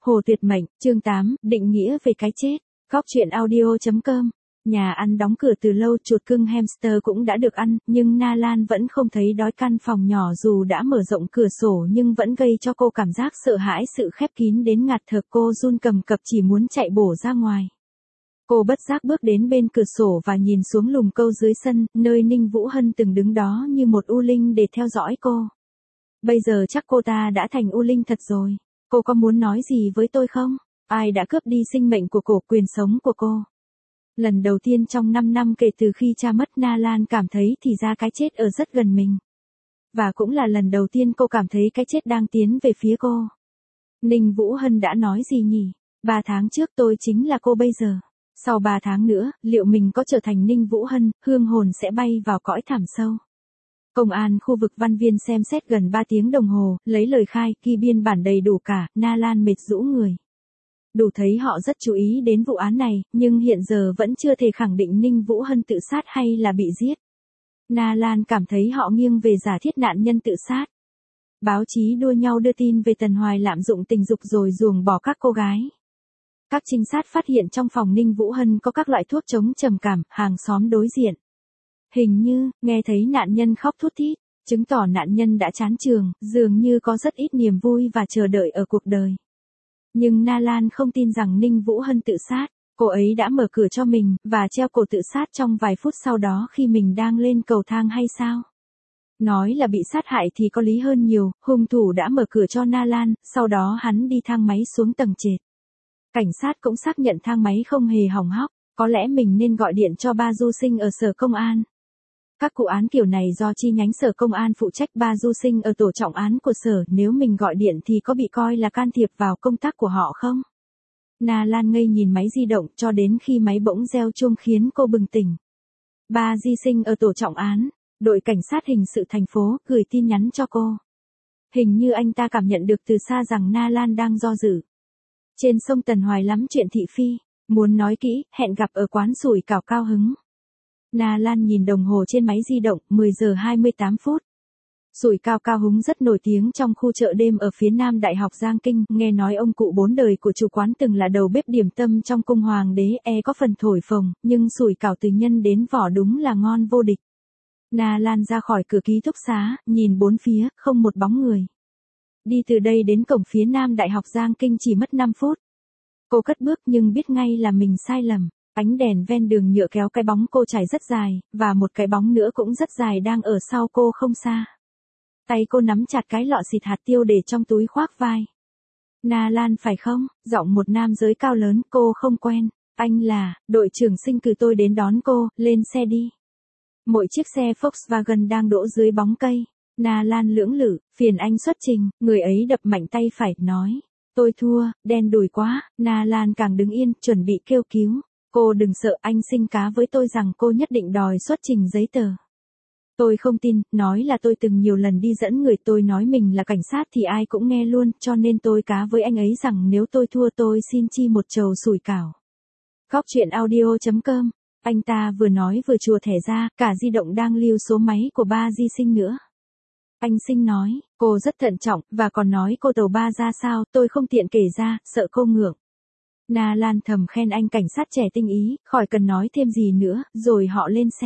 Hồ Tuyệt Mệnh, chương 8, định nghĩa về cái chết. Góc truyện audio.com. Nhà ăn đóng cửa từ lâu, chuột cưng hamster cũng đã được ăn, nhưng Na Lan vẫn không thấy đói. Căn phòng nhỏ dù đã mở rộng cửa sổ nhưng vẫn gây cho cô cảm giác sợ hãi, sự khép kín đến ngạt thở. Cô run cầm cập chỉ muốn chạy bổ ra ngoài. Cô bất giác bước đến bên cửa sổ và nhìn xuống lùm câu dưới sân, nơi Ninh Vũ Hân từng đứng đó như một u linh để theo dõi cô. Bây giờ chắc cô ta đã thành u linh thật rồi. Cô có muốn nói gì với tôi không? Ai đã cướp đi sinh mệnh của cô, quyền sống của cô? Lần đầu tiên trong 5 năm kể từ khi cha mất, Na Lan cảm thấy thì ra cái chết ở rất gần mình. Và cũng là lần đầu tiên cô cảm thấy cái chết đang tiến về phía cô. Ninh Vũ Hân đã nói gì nhỉ? 3 tháng trước tôi chính là cô bây giờ. Sau 3 tháng nữa, liệu mình có trở thành Ninh Vũ Hân, hương hồn sẽ bay vào cõi thẳm sâu? Công an khu vực Văn Viên xem xét gần 3 tiếng đồng hồ, lấy lời khai, ghi biên bản đầy đủ cả. Na Lan mệt rũ người. Đủ thấy họ rất chú ý đến vụ án này, nhưng hiện giờ vẫn chưa thể khẳng định Ninh Vũ Hân tự sát hay là bị giết. Na Lan cảm thấy họ nghiêng về giả thiết nạn nhân tự sát. Báo chí đua nhau đưa tin về Tần Hoài lạm dụng tình dục rồi ruồng bỏ các cô gái. Các trinh sát phát hiện trong phòng Ninh Vũ Hân có các loại thuốc chống trầm cảm. Hàng xóm đối diện hình như nghe thấy nạn nhân khóc thút thít, chứng tỏ nạn nhân đã chán trường, dường như có rất ít niềm vui và chờ đợi ở cuộc đời. Nhưng Na Lan không tin rằng Ninh Vũ Hân tự sát. Cô ấy đã mở cửa cho mình và treo cổ tự sát trong vài phút sau đó khi mình đang lên cầu thang hay sao? Nói là bị sát hại thì có lý hơn nhiều. Hung thủ đã mở cửa cho Na Lan, sau đó hắn đi thang máy xuống tầng trệt. Cảnh sát cũng xác nhận thang máy không hề hỏng hóc. Có lẽ mình nên gọi điện cho ba Du Sinh ở sở công an. Các vụ án kiểu này do chi nhánh sở công an phụ trách, ba Du Sinh ở tổ trọng án của sở. Nếu mình gọi điện thì có bị coi là can thiệp vào công tác của họ không? Na Lan ngây nhìn máy di động cho đến khi máy bỗng reo chuông khiến cô bừng tỉnh. Ba Du Sinh ở tổ trọng án, đội cảnh sát hình sự thành phố, gửi tin nhắn cho cô. Hình như anh ta cảm nhận được từ xa rằng Na Lan đang do dự. Trên sông Tần Hoài lắm chuyện thị phi, muốn nói kỹ, hẹn gặp ở quán sủi cảo Cao Hứng. Na Lan nhìn đồng hồ trên máy di động, 10 giờ 28 phút. Sủi cảo Cao Hứng rất nổi tiếng trong khu chợ đêm ở phía nam Đại học Giang Kinh. Nghe nói ông cụ 4 đời của chủ quán từng là đầu bếp điểm tâm trong cung hoàng đế, có phần thổi phồng, nhưng sủi cảo từ nhân đến vỏ đúng là ngon vô địch. Na Lan ra khỏi cửa ký túc xá, nhìn bốn phía, không một bóng người. Đi từ đây đến cổng phía nam Đại học Giang Kinh chỉ mất 5 phút. Cô cất bước nhưng biết ngay là mình sai lầm. Ánh đèn ven đường nhựa kéo cái bóng cô trải rất dài, và một cái bóng nữa cũng rất dài đang ở sau cô không xa. Tay cô nắm chặt cái lọ xịt hạt tiêu để trong túi khoác vai. Na Lan phải không? Giọng một nam giới cao lớn, cô không quen. Anh là, đội trưởng Sinh cử tôi đến đón cô, lên xe đi. Mỗi chiếc xe Volkswagen đang đỗ dưới bóng cây. Na Lan lưỡng lự, phiền anh xuất trình, người ấy đập mạnh tay phải, nói. Tôi thua, đen đủi quá. Na Lan càng đứng yên, chuẩn bị kêu cứu. Cô đừng sợ, anh Sinh cá với tôi rằng cô nhất định đòi xuất trình giấy tờ. Tôi không tin, nói là tôi từng nhiều lần đi dẫn người, tôi nói mình là cảnh sát thì ai cũng nghe luôn, cho nên tôi cá với anh ấy rằng nếu tôi thua tôi xin chi một chầu sủi cảo. Góc truyện audio.com. Anh ta vừa nói vừa chùa thẻ ra, cả di động đang lưu số máy của ba Di Sinh nữa. Anh Sinh nói, cô rất thận trọng, và còn nói cô tàu ba ra sao, tôi không tiện kể ra, sợ cô ngượng. Na Lan thầm khen anh cảnh sát trẻ tinh ý, khỏi cần nói thêm gì nữa, rồi họ lên xe.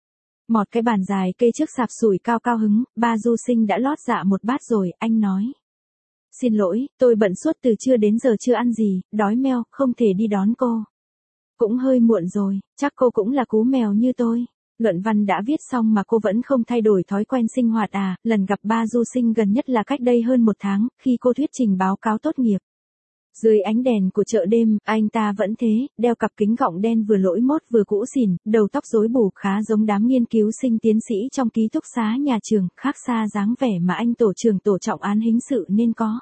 Mọt cái bàn dài kê trước sạp sủi cảo Cao Hứng, ba Du Sinh đã lót dạ một bát rồi, anh nói. Xin lỗi, tôi bận suốt từ trưa đến giờ chưa ăn gì, đói meo, không thể đi đón cô. Cũng hơi muộn rồi, chắc cô cũng là cú mèo như tôi. Luận văn đã viết xong mà cô vẫn không thay đổi thói quen sinh hoạt à? Lần gặp ba Du Sinh gần nhất là cách đây hơn 1 tháng, khi cô thuyết trình báo cáo tốt nghiệp. Dưới ánh đèn của chợ đêm, anh ta vẫn thế, đeo cặp kính gọng đen vừa lỗi mốt vừa cũ xỉn, đầu tóc rối bù, khá giống đám nghiên cứu sinh tiến sĩ trong ký túc xá nhà trường, khác xa dáng vẻ mà anh tổ trưởng tổ trọng án hình sự nên có.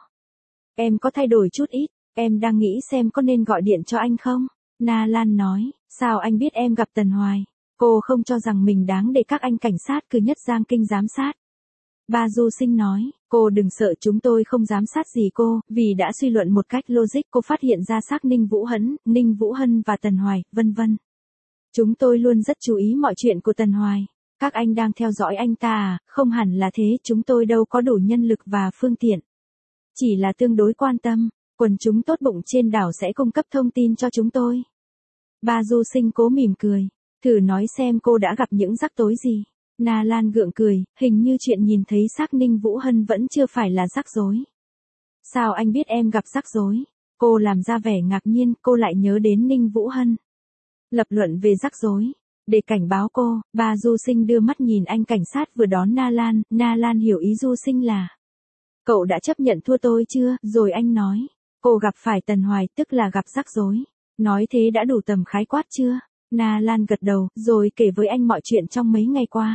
Em có thay đổi chút ít, em đang nghĩ xem có nên gọi điện cho anh không? Na Lan nói, sao anh biết em gặp Tần Hoài? Cô không cho rằng mình đáng để các anh cảnh sát cứ nhất Giang Kinh giám sát. Ba Du Sinh nói, cô đừng sợ, chúng tôi không giám sát gì cô, vì đã suy luận một cách logic. Cô phát hiện ra xác Ninh Vũ Hân và Tần Hoài, vân vân. Chúng tôi luôn rất chú ý mọi chuyện của Tần Hoài. Các anh đang theo dõi anh ta à? Không hẳn là thế, chúng tôi đâu có đủ nhân lực và phương tiện. Chỉ là tương đối quan tâm. Quần chúng tốt bụng trên đảo sẽ cung cấp thông tin cho chúng tôi. Ba Du Sinh cố mỉm cười. Thử nói xem cô đã gặp những rắc rối gì. Na Lan gượng cười, hình như chuyện nhìn thấy xác Ninh Vũ Hân vẫn chưa phải là rắc rối. Sao anh biết em gặp rắc rối? Cô làm ra vẻ ngạc nhiên, cô lại nhớ đến Ninh Vũ Hân. Lập luận về rắc rối. Để cảnh báo cô, ba Du Sinh đưa mắt nhìn anh cảnh sát vừa đón Na Lan hiểu ý Du Sinh là. Cậu đã chấp nhận thua tôi chưa? Rồi anh nói. Cô gặp phải Tần Hoài, tức là gặp rắc rối. Nói thế đã đủ tầm khái quát chưa? Na Lan gật đầu, rồi kể với anh mọi chuyện trong mấy ngày qua.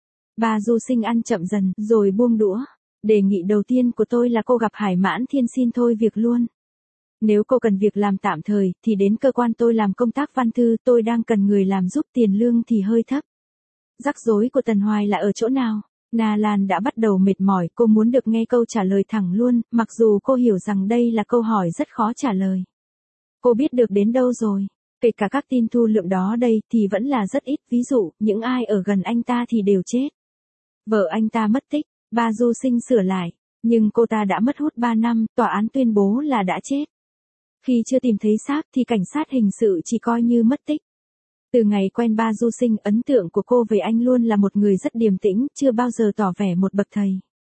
Ba Du Sinh ăn chậm dần, rồi buông đũa. Đề nghị đầu tiên của tôi là cô gặp Hải Mãn Thiên xin thôi việc luôn. Nếu cô cần việc làm tạm thời, thì đến cơ quan tôi làm công tác văn thư, tôi đang cần người làm giúp, tiền lương thì hơi thấp. Rắc rối của Tần Hoài là ở chỗ nào? Na Lan đã bắt đầu mệt mỏi, cô muốn được nghe câu trả lời thẳng luôn, mặc dù cô hiểu rằng đây là câu hỏi rất khó trả lời. Cô biết được đến đâu rồi? Kể cả các tin thu lượm đó đây thì vẫn là rất ít, ví dụ, những ai ở gần anh ta thì đều chết. Vợ anh ta mất tích, ba Du Sinh sửa lại, nhưng cô ta đã mất hút 3 năm, tòa án tuyên bố là đã chết. Khi chưa tìm thấy xác thì cảnh sát hình sự chỉ coi như mất tích. Từ ngày quen ba Du Sinh, ấn tượng của cô về anh luôn là một người rất điềm tĩnh, chưa bao giờ tỏ vẻ một bậc thầy.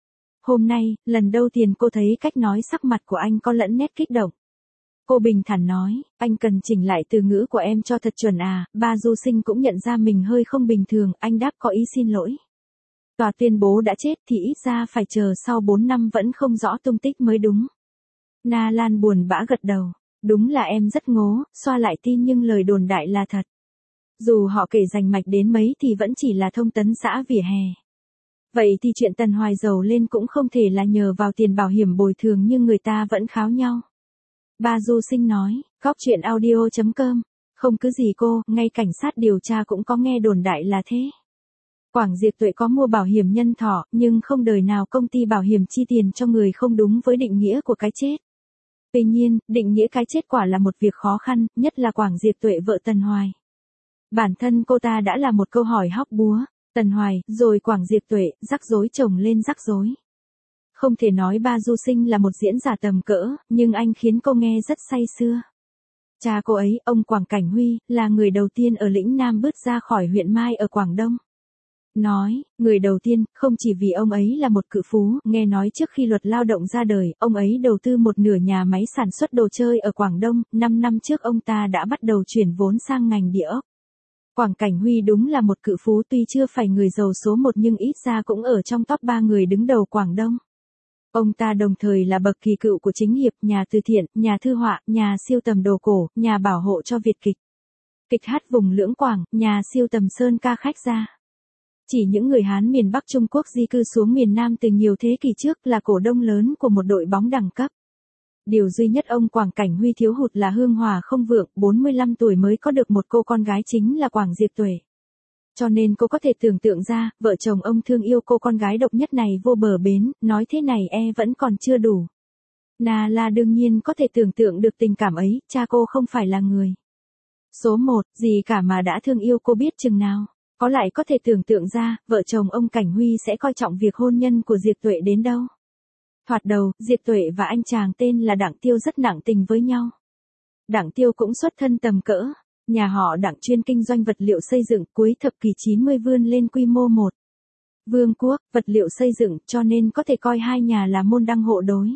Hôm nay, lần đầu tiên cô thấy cách nói sắc mặt của anh có lẫn nét kích động. Cô bình thản nói, anh cần chỉnh lại từ ngữ của em cho thật chuẩn à, ba Du Sinh cũng nhận ra mình hơi không bình thường, anh đáp có ý xin lỗi. Tòa tuyên bố đã chết thì ít ra phải chờ sau 4 năm vẫn không rõ tung tích mới đúng. Na Lan buồn bã gật đầu, đúng là em rất ngố, xoa lại tin nhưng lời đồn đại là thật. Dù họ kể rành mạch đến mấy thì vẫn chỉ là thông tấn xã vỉa hè. Vậy thì chuyện Tần Hoài giàu lên cũng không thể là nhờ vào tiền bảo hiểm bồi thường nhưng người ta vẫn kháo nhau. Ba Du Sinh nói, góc chuyện audio.com, không cứ gì cô, ngay cảnh sát điều tra cũng có nghe đồn đại là thế. Quảng Diệp Tuệ có mua bảo hiểm nhân thọ, nhưng không đời nào công ty bảo hiểm chi tiền cho người không đúng với định nghĩa của cái chết. Tuy nhiên, định nghĩa cái chết quả là một việc khó khăn, nhất là Quảng Diệp Tuệ vợ Tần Hoài. Bản thân cô ta đã là một câu hỏi hóc búa, Tần Hoài, rồi Quảng Diệp Tuệ, rắc rối chồng lên rắc rối. Không thể nói ba Du Sinh là một diễn giả tầm cỡ, nhưng anh khiến cô nghe rất say sưa. Cha cô ấy, ông Quảng Cảnh Huy, là người đầu tiên ở lĩnh Nam bước ra khỏi huyện Mai ở Quảng Đông. Nói, người đầu tiên, không chỉ vì ông ấy là một cự phú, nghe nói trước khi luật lao động ra đời, ông ấy đầu tư một nửa nhà máy sản xuất đồ chơi ở Quảng Đông, 5 năm trước ông ta đã bắt đầu chuyển vốn sang ngành địa ốc. Quảng Cảnh Huy đúng là một cự phú tuy chưa phải người giàu số 1 nhưng ít ra cũng ở trong top 3 người đứng đầu Quảng Đông. Ông ta đồng thời là bậc kỳ cựu của chính hiệp, nhà từ thiện, nhà thư họa, nhà siêu tầm đồ cổ, nhà bảo hộ cho Việt kịch. Kịch hát vùng Lưỡng Quảng, nhà siêu tầm sơn ca khách gia. Chỉ những người Hán miền Bắc Trung Quốc di cư xuống miền Nam từ nhiều thế kỷ trước là cổ đông lớn của một đội bóng đẳng cấp. Điều duy nhất ông Quảng Cảnh Huy thiếu hụt là hương hòa không vượng, 45 tuổi mới có được một cô con gái chính là Quảng Diệp Tuệ. Cho nên cô có thể tưởng tượng ra, vợ chồng ông thương yêu cô con gái độc nhất này vô bờ bến, nói thế này vẫn còn chưa đủ. Na La đương nhiên có thể tưởng tượng được tình cảm ấy, cha cô không phải là người số 1, gì cả mà đã thương yêu cô biết chừng nào. Có lại có thể tưởng tượng ra, vợ chồng ông Cảnh Huy sẽ coi trọng việc hôn nhân của Diệp Tuệ đến đâu. Thoạt đầu, Diệp Tuệ và anh chàng tên là Đặng Tiêu rất nặng tình với nhau. Đặng Tiêu cũng xuất thân tầm cỡ. Nhà họ Đặng chuyên kinh doanh vật liệu xây dựng, cuối thập kỷ 90 vươn lên quy mô một vương quốc, vật liệu xây dựng, cho nên có thể coi hai nhà là môn đăng hộ đối.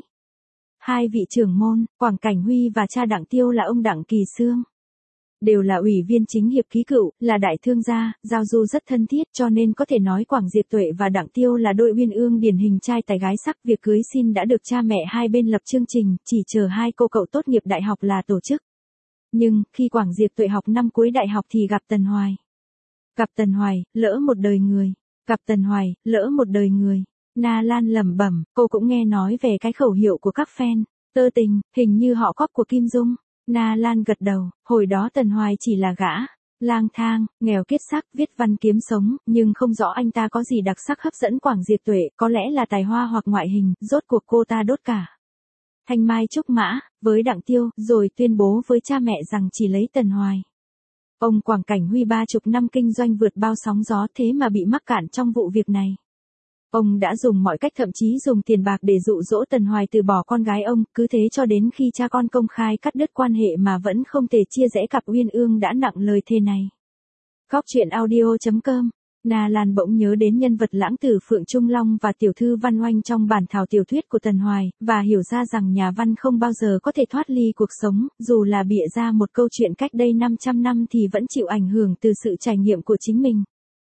Hai vị trưởng môn, Quảng Cảnh Huy và cha Đặng Tiêu là ông Đặng Kỳ Xương. Đều là ủy viên chính hiệp ký cựu, là đại thương gia, giao du rất thân thiết cho nên có thể nói Quảng Diệp Tuệ và Đặng Tiêu là đôi uyên ương điển hình trai tài gái sắc. Việc cưới xin đã được cha mẹ hai bên lập chương trình, chỉ chờ hai cô cậu tốt nghiệp đại học là tổ chức. Nhưng, khi Quảng Diệp Tuệ học năm cuối đại học thì gặp Tần Hoài. Gặp Tần Hoài, lỡ một đời người. Gặp Tần Hoài, lỡ một đời người. Na Lan lẩm bẩm, cô cũng nghe nói về cái khẩu hiệu của các fan. Tơ tình, hình như họ cóp của Kim Dung. Na Lan gật đầu, hồi đó Tần Hoài chỉ là gã lang thang, nghèo kiết sắc, viết văn kiếm sống, nhưng không rõ anh ta có gì đặc sắc hấp dẫn Quảng Diệp Tuệ, có lẽ là tài hoa hoặc ngoại hình, rốt cuộc cô ta đốt cả thanh mai trúc mã với Đặng Tiêu, rồi tuyên bố với cha mẹ rằng chỉ lấy Tần Hoài. Ông Quảng Cảnh Huy 30 năm kinh doanh vượt bao sóng gió thế mà bị mắc cạn trong vụ việc này. Ông đã dùng mọi cách, thậm chí dùng tiền bạc để dụ dỗ Tần Hoài từ bỏ con gái ông, cứ thế cho đến khi cha con công khai cắt đứt quan hệ mà vẫn không thể chia rẽ, cặp uyên ương đã nặng lời thề này. Góc truyện audio.com. Na Lan bỗng nhớ đến nhân vật lãng tử Phượng Trung Long và tiểu thư Văn Oanh trong bản thảo tiểu thuyết của Tần Hoài, và hiểu ra rằng nhà văn không bao giờ có thể thoát ly cuộc sống, dù là bịa ra một câu chuyện cách đây 500 năm thì vẫn chịu ảnh hưởng từ sự trải nghiệm của chính mình.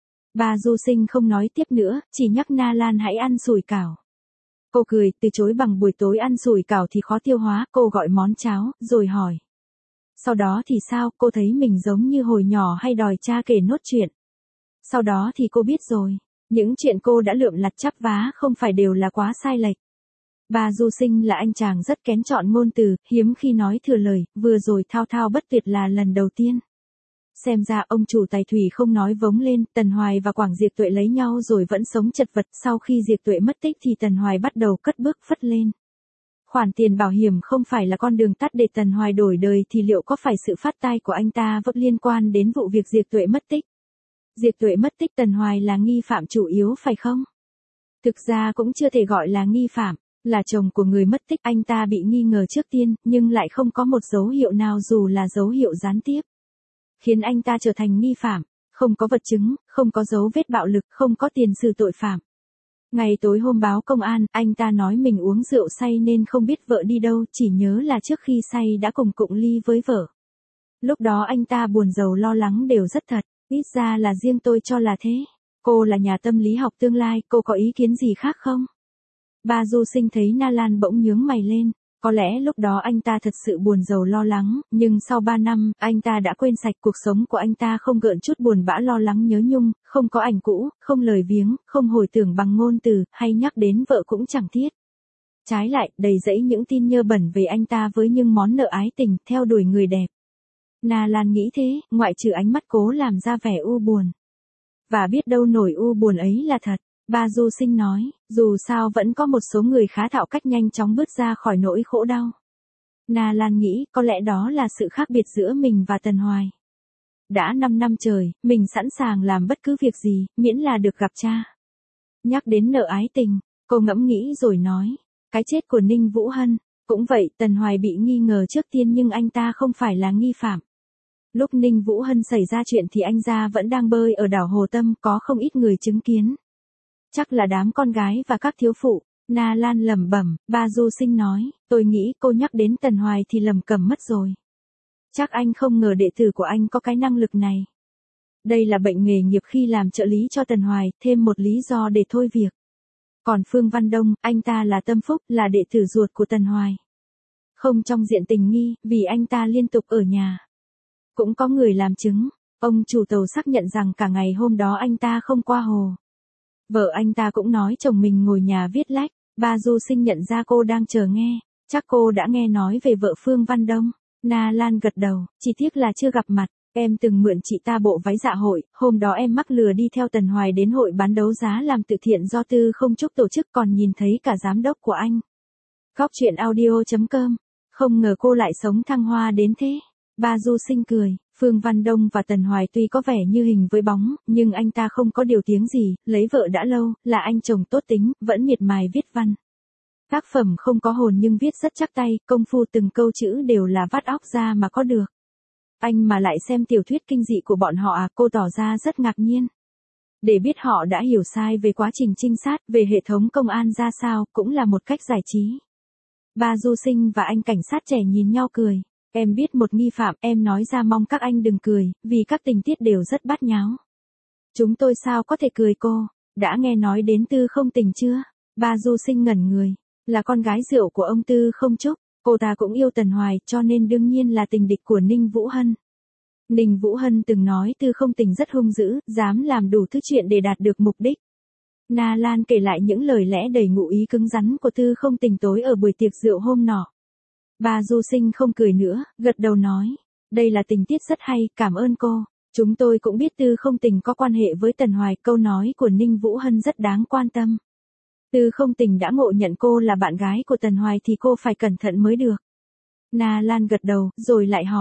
Bà Du Sinh không nói tiếp nữa, chỉ nhắc Na Lan hãy ăn sủi cảo. Cô cười, từ chối bằng buổi tối ăn sủi cảo thì khó tiêu hóa, cô gọi món cháo, rồi hỏi. Sau đó thì sao, cô thấy mình giống như hồi nhỏ hay đòi cha kể nốt chuyện. Sau đó thì cô biết rồi, những chuyện cô đã lượm lặt chắp vá không phải đều là quá sai lệch. Bà Du Sinh là anh chàng rất kén chọn ngôn từ, hiếm khi nói thừa lời, vừa rồi thao thao bất tuyệt là lần đầu tiên. Xem ra ông chủ Tài Thủy không nói vống lên, Tần Hoài và Quảng Diệp Tuệ lấy nhau rồi vẫn sống chật vật, sau khi Diệp Tuệ mất tích thì Tần Hoài bắt đầu cất bước phất lên. Khoản tiền bảo hiểm không phải là con đường tắt để Tần Hoài đổi đời thì liệu có phải sự phát tai của anh ta vẫn liên quan đến vụ việc Diệp Tuệ mất tích? Diệp Tuệ mất tích, Tần Hoài là nghi phạm chủ yếu phải không? Thực ra cũng chưa thể gọi là nghi phạm, là chồng của người mất tích, anh ta bị nghi ngờ trước tiên, nhưng lại không có một dấu hiệu nào dù là dấu hiệu gián tiếp. Khiến anh ta trở thành nghi phạm, không có vật chứng, không có dấu vết bạo lực, không có tiền sử tội phạm. Ngày tối hôm báo công an, anh ta nói mình uống rượu say nên không biết vợ đi đâu, chỉ nhớ là trước khi say đã cùng cụng ly với vợ. Lúc đó anh ta buồn rầu lo lắng đều rất thật, ít ra là riêng tôi cho là thế. Cô là nhà tâm lý học tương lai, cô có ý kiến gì khác không? Bà Du Sinh thấy Na Lan bỗng nhướng mày lên. Có lẽ lúc đó anh ta thật sự buồn rầu lo lắng, nhưng sau 3 năm, anh ta đã quên sạch, cuộc sống của anh ta không gợn chút buồn bã lo lắng nhớ nhung, không có ảnh cũ, không lời viếng, không hồi tưởng bằng ngôn từ, hay nhắc đến vợ cũng chẳng thiết. Trái lại, đầy dẫy những tin nhơ bẩn về anh ta với những món nợ ái tình, theo đuổi người đẹp. Na Lan nghĩ thế, ngoại trừ ánh mắt cố làm ra vẻ u buồn. Và biết đâu nổi u buồn ấy là thật. Bà Du Sinh nói, dù sao vẫn có một số người khá thạo cách nhanh chóng bứt ra khỏi nỗi khổ đau. Na Lan nghĩ có lẽ đó là sự khác biệt giữa mình và Tần Hoài. Đã 5 năm trời, mình sẵn sàng làm bất cứ việc gì, miễn là được gặp cha. Nhắc đến nợ ái tình, cô ngẫm nghĩ rồi nói, cái chết của Ninh Vũ Hân. Cũng vậy, Tần Hoài bị nghi ngờ trước tiên nhưng anh ta không phải là nghi phạm. Lúc Ninh Vũ Hân xảy ra chuyện thì anh ta vẫn đang bơi ở đảo Hồ Tâm, có không ít người chứng kiến. Chắc là đám con gái và các thiếu phụ. Na Lan lẩm bẩm, bà Du Sinh nói, tôi nghĩ cô nhắc đến Tần Hoài thì lầm cầm mất rồi. Chắc anh không ngờ đệ tử của anh có cái năng lực này. Đây là bệnh nghề nghiệp khi làm trợ lý cho Tần Hoài, thêm một lý do để thôi việc. Còn Phương Văn Đông, anh ta là tâm phúc, là đệ tử ruột của Tần Hoài. Không trong diện tình nghi, vì anh ta liên tục ở nhà. Cũng có người làm chứng, ông chủ tàu xác nhận rằng cả ngày hôm đó anh ta không qua hồ. Vợ anh ta cũng nói chồng mình ngồi nhà viết lách, bà Du Sinh nhận ra cô đang chờ nghe, chắc cô đã nghe nói về vợ Phương Văn Đông. Na Lan gật đầu, chỉ tiếc là chưa gặp mặt, em từng mượn chị ta bộ váy dạ hội, hôm đó em mắc lừa đi theo Tần Hoài đến hội bán đấu giá làm từ thiện do Tư Không Trúc tổ chức, còn nhìn thấy cả giám đốc của anh. Góc truyện audio.com, không ngờ cô lại sống thăng hoa đến thế. Bà Du Sinh cười, Phương Văn Đông và Tần Hoài tuy có vẻ như hình với bóng, nhưng anh ta không có điều tiếng gì, lấy vợ đã lâu, là anh chồng tốt tính, vẫn miệt mài viết văn. Tác phẩm không có hồn nhưng viết rất chắc tay, công phu từng câu chữ đều là vắt óc ra mà có được. Anh mà lại xem tiểu thuyết kinh dị của bọn họ à, cô tỏ ra rất ngạc nhiên. Để biết họ đã hiểu sai về quá trình trinh sát, về hệ thống công an ra sao, cũng là một cách giải trí. Bà Du Sinh và anh cảnh sát trẻ nhìn nhau cười. Em biết một nghi phạm, em nói ra mong các anh đừng cười, vì các tình tiết đều rất bát nháo. Chúng tôi sao có thể cười cô, đã nghe nói đến Tư Không Tình chưa? Bà Du Sinh ngẩn người, là con gái rượu của ông Tư Không Trúc, cô ta cũng yêu Tần Hoài cho nên đương nhiên là tình địch của Ninh Vũ Hân. Ninh Vũ Hân từng nói Tư Không Tình rất hung dữ, dám làm đủ thứ chuyện để đạt được mục đích. Na Lan kể lại những lời lẽ đầy ngụ ý cứng rắn của Tư Không Tình tối ở buổi tiệc rượu hôm nọ. Bà Du Sinh không cười nữa, gật đầu nói, đây là tình tiết rất hay, cảm ơn cô. Chúng tôi cũng biết Tư Không Tình có quan hệ với Tần Hoài, câu nói của Ninh Vũ Hân rất đáng quan tâm. Tư Không Tình đã ngộ nhận cô là bạn gái của Tần Hoài thì cô phải cẩn thận mới được. Na Lan gật đầu, rồi lại hỏi,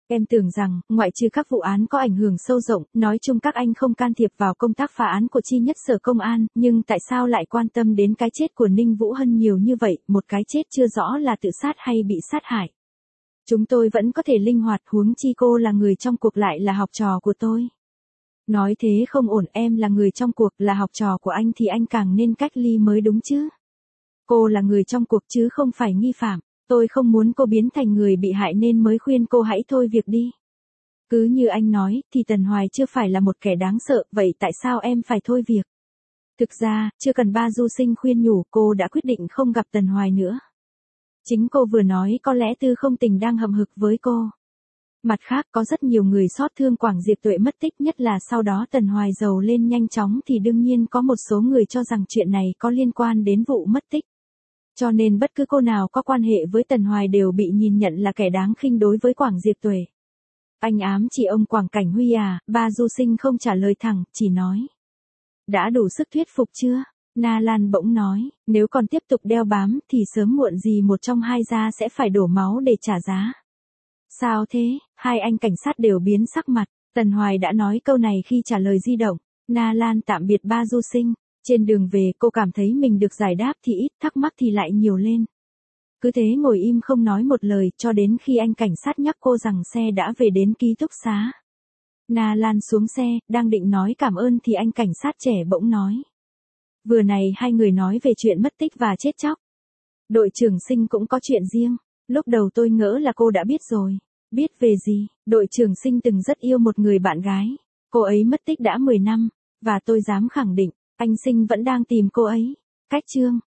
Em tưởng rằng, ngoại trừ các vụ án có ảnh hưởng sâu rộng, nói chung các anh không can thiệp vào công tác phá án của chi nhất sở công an, nhưng tại sao lại quan tâm đến cái chết của Ninh Vũ Hân nhiều như vậy, một cái chết chưa rõ là tự sát hay bị sát hại. Chúng tôi vẫn có thể linh hoạt, huống chi cô là người trong cuộc lại là học trò của tôi. Nói thế không ổn, em là người trong cuộc, là học trò của anh thì anh càng nên cách ly mới đúng chứ. Cô là người trong cuộc chứ không phải nghi phạm. Tôi không muốn cô biến thành người bị hại nên mới khuyên cô hãy thôi việc đi. Cứ như anh nói, thì Tần Hoài chưa phải là một kẻ đáng sợ, vậy tại sao em phải thôi việc? Thực ra, chưa cần ba du sinh khuyên nhủ, cô đã quyết định không gặp Tần Hoài nữa. Chính cô vừa nói có lẽ Tư Không Tình đang hậm hực với cô. Mặt khác có rất nhiều người xót thương Quảng Diệp Tuệ mất tích, nhất là sau đó Tần Hoài giàu lên nhanh chóng thì đương nhiên có một số người cho rằng chuyện này có liên quan đến vụ mất tích. Cho nên bất cứ cô nào có quan hệ với Tần Hoài đều bị nhìn nhận là kẻ đáng khinh đối với Quảng Diệp Tuệ. Anh ám chỉ ông Quảng Cảnh Huy à, ba du sinh không trả lời thẳng, chỉ nói. Đã đủ sức thuyết phục chưa? Na Lan bỗng nói, nếu còn tiếp tục đeo bám thì sớm muộn gì một trong hai gia sẽ phải đổ máu để trả giá. Sao thế? Hai anh cảnh sát đều biến sắc mặt. Tần Hoài đã nói câu này khi trả lời di động. Na Lan tạm biệt ba du sinh. Trên đường về cô cảm thấy mình được giải đáp thì ít, thắc mắc thì lại nhiều lên. Cứ thế ngồi im không nói một lời cho đến khi anh cảnh sát nhắc cô rằng xe đã về đến ký túc xá. Na Lan xuống xe, đang định nói cảm ơn thì anh cảnh sát trẻ bỗng nói. Vừa này hai người nói về chuyện mất tích và chết chóc. Đội trưởng Sinh cũng có chuyện riêng. Lúc đầu tôi ngỡ là cô đã biết rồi. Biết về gì? Đội trưởng Sinh từng rất yêu một người bạn gái. Cô ấy mất tích đã 10 năm, và tôi dám khẳng định, anh Sinh vẫn đang tìm cô ấy. Cách chương